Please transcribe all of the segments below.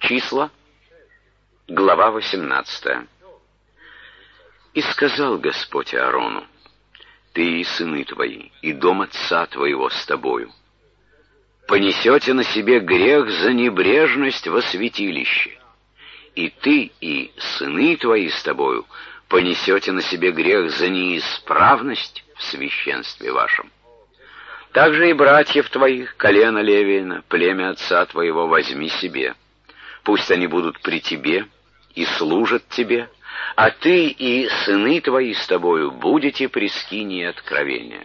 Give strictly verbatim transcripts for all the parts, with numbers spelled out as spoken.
Числа, глава восемнадцатая. «И сказал Господь Аарону: ты и сыны твои, и дом отца твоего с тобою понесете на себе грех за небрежность во святилище, и ты и сыны твои с тобою понесете на себе грех за неисправность в священстве вашем. Также и братьев твоих, колено Левиина, племя отца твоего, возьми себе. Пусть они будут при тебе и служат тебе, а ты и сыны твои с тобою будете при скинии откровения.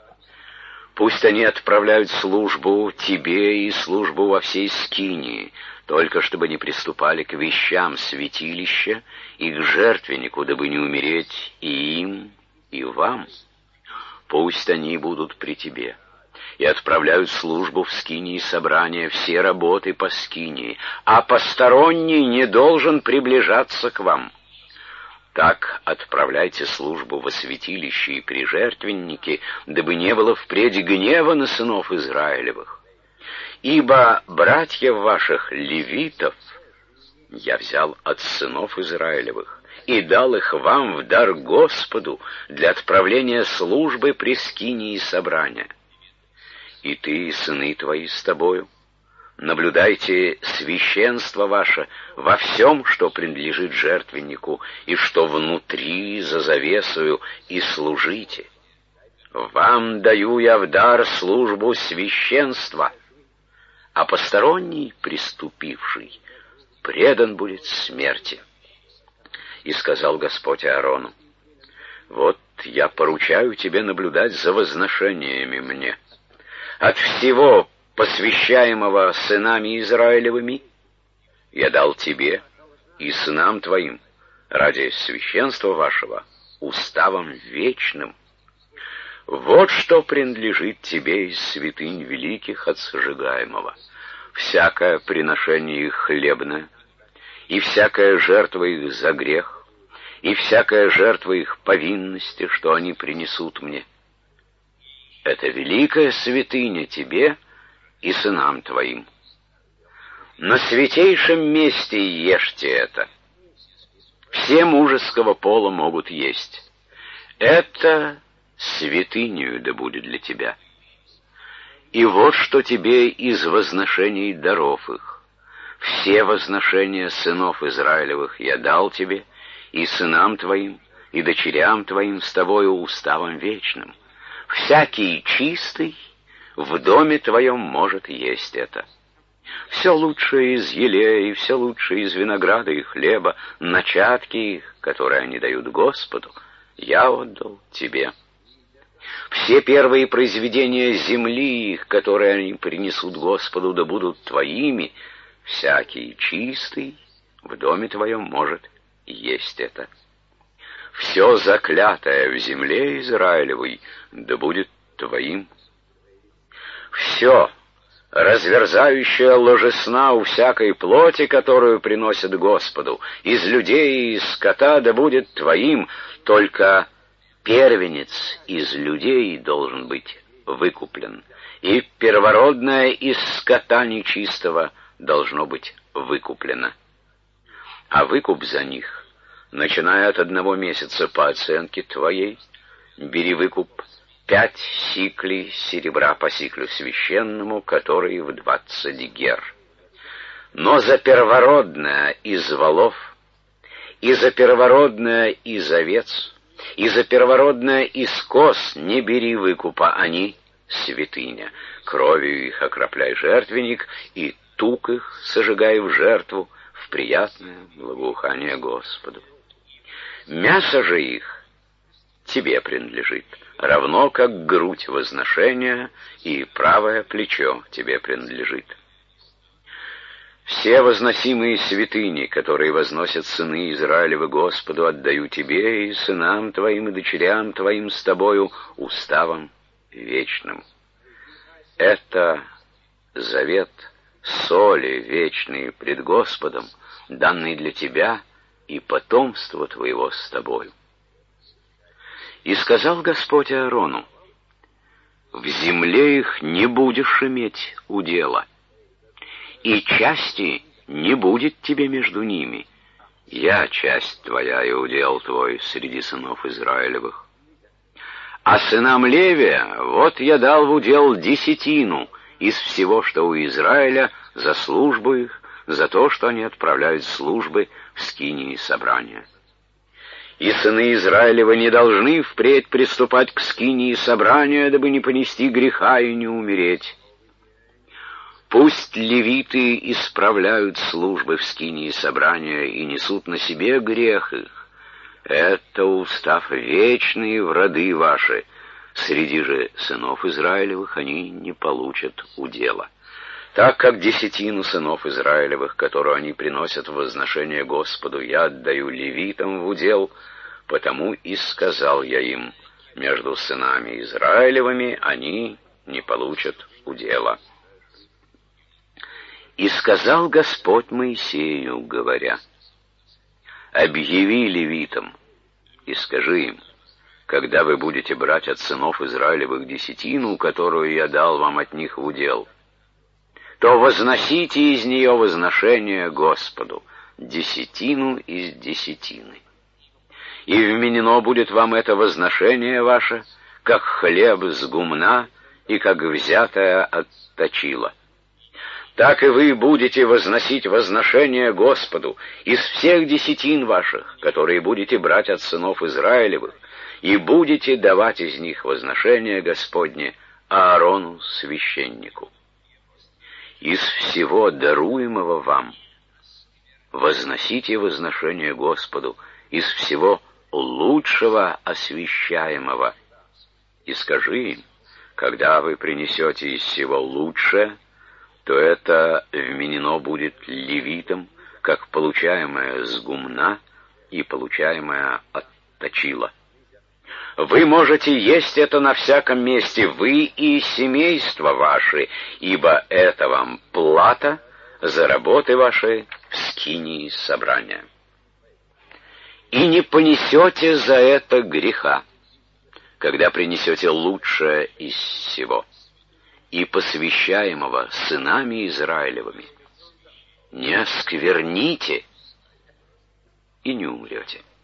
Пусть они отправляют службу тебе и службу во всей скинии, только чтобы не приступали к вещам святилища и к жертвеннику, дабы не умереть и им, и вам. Пусть они будут при тебе и отправляют службу в скинии собрания, все работы по скинии, а посторонний не должен приближаться к вам. Так отправляйте службу во святилище и при жертвеннике, дабы не было впредь гнева на сынов Израилевых. Ибо братьев ваших, левитов, я взял от сынов Израилевых и дал их вам в дар Господу для отправления службы при скинии собрания. И ты, и сыны твои с тобою, наблюдайте священство ваше во всем, что принадлежит жертвеннику, и что внутри за завесою, и служите. Вам даю я в дар службу священства, а посторонний, приступивший, предан будет смерти. И сказал Господь Аарону: вот я поручаю тебе наблюдать за возношениями мне. От всего посвящаемого сынами Израилевыми я дал тебе и сынам твоим ради священства вашего уставом вечным. Вот что принадлежит тебе из святынь великих от сожигаемого: всякое приношение их хлебное, и всякая жертва их за грех, и всякая жертва их повинности, что они принесут мне. Это великая святыня тебе и сынам твоим. На святейшем месте ешьте это. Все мужеского пола могут есть. Это святынею да будет для тебя. И вот что тебе из возношений даров их. Все возношения сынов Израилевых я дал тебе, и сынам твоим, и дочерям твоим с тобою уставом вечным. Всякий чистый в доме твоем может есть это. Все лучшее из елея, и все лучшее из винограда и хлеба, начатки их, которые они дают Господу, я отдал тебе. Все первые произведения земли их, которые они принесут Господу, да будут твоими. Всякий чистый в доме твоем может есть это. Все заклятое в земле Израилевой да будет твоим. Все разверзающее ложесна у всякой плоти, которую приносят Господу, из людей и из скота да будет твоим, только первенец из людей должен быть выкуплен, и первородное из скота нечистого должно быть выкуплено. А выкуп за них, начиная от одного месяца по оценке твоей, бери выкуп пять сиклей серебра по сиклю священному, который в двадцать гер. Но за первородное из волов, и за первородное из овец, и за первородное из коз не бери выкупа, они святыня. Кровью их окропляй жертвенник, и тук их сожигай в жертву, в приятное благоухание Господу. Мясо же их тебе принадлежит, равно как грудь возношения и правое плечо тебе принадлежит. Все возносимые святыни, которые возносят сыны Израилевы Господу, отдаю тебе и сынам твоим и дочерям твоим с тобою уставом вечным. Это завет соли вечный пред Господом, данный для тебя и потомства твоего с тобою. И сказал Господь Аарону: в земле их не будешь иметь удела, и части не будет тебе между ними. Я часть твоя и удел твой среди сынов Израилевых. А сынам Левия вот я дал в удел десятину из всего, что у Израиля, за службу их, за то, что они отправляют службы в скинии собрания. И сыны Израилева не должны впредь приступать к скинии собрания, дабы не понести греха и не умереть. Пусть левиты исправляют службы в скинии собрания и несут на себе грех их. Это устав вечный в роды ваши. Среди же сынов Израилевых они не получат удела. Так как десятину сынов Израилевых, которую они приносят в возношение Господу, я отдаю левитам в удел, потому и сказал я им, между сынами Израилевыми они не получат удела. И сказал Господь Моисею, говоря: «Объяви левитам и скажи им, когда вы будете брать от сынов Израилевых десятину, которую я дал вам от них в удел, то возносите из нее возношение Господу, десятину из десятины. И вменено будет вам это возношение ваше, как хлеб с гумна и как взятое от точила. Так и вы будете возносить возношение Господу из всех десятин ваших, которые будете брать от сынов Израилевых, и будете давать из них возношение Господне Аарону, священнику. Из всего даруемого вам возносите возношение Господу, из всего лучшего освящаемого. И скажи им, когда вы принесете из всего лучшее, то это вменено будет левитам, как получаемое с гумна и получаемое от точила. Вы можете есть это на всяком месте, вы и семейство ваши, ибо это вам плата за работы ваши в скинии собрания. И не понесете за это греха, когда принесете лучшее из всего, и посвящаемого сынами Израилевыми. Не оскверните, и не умрете.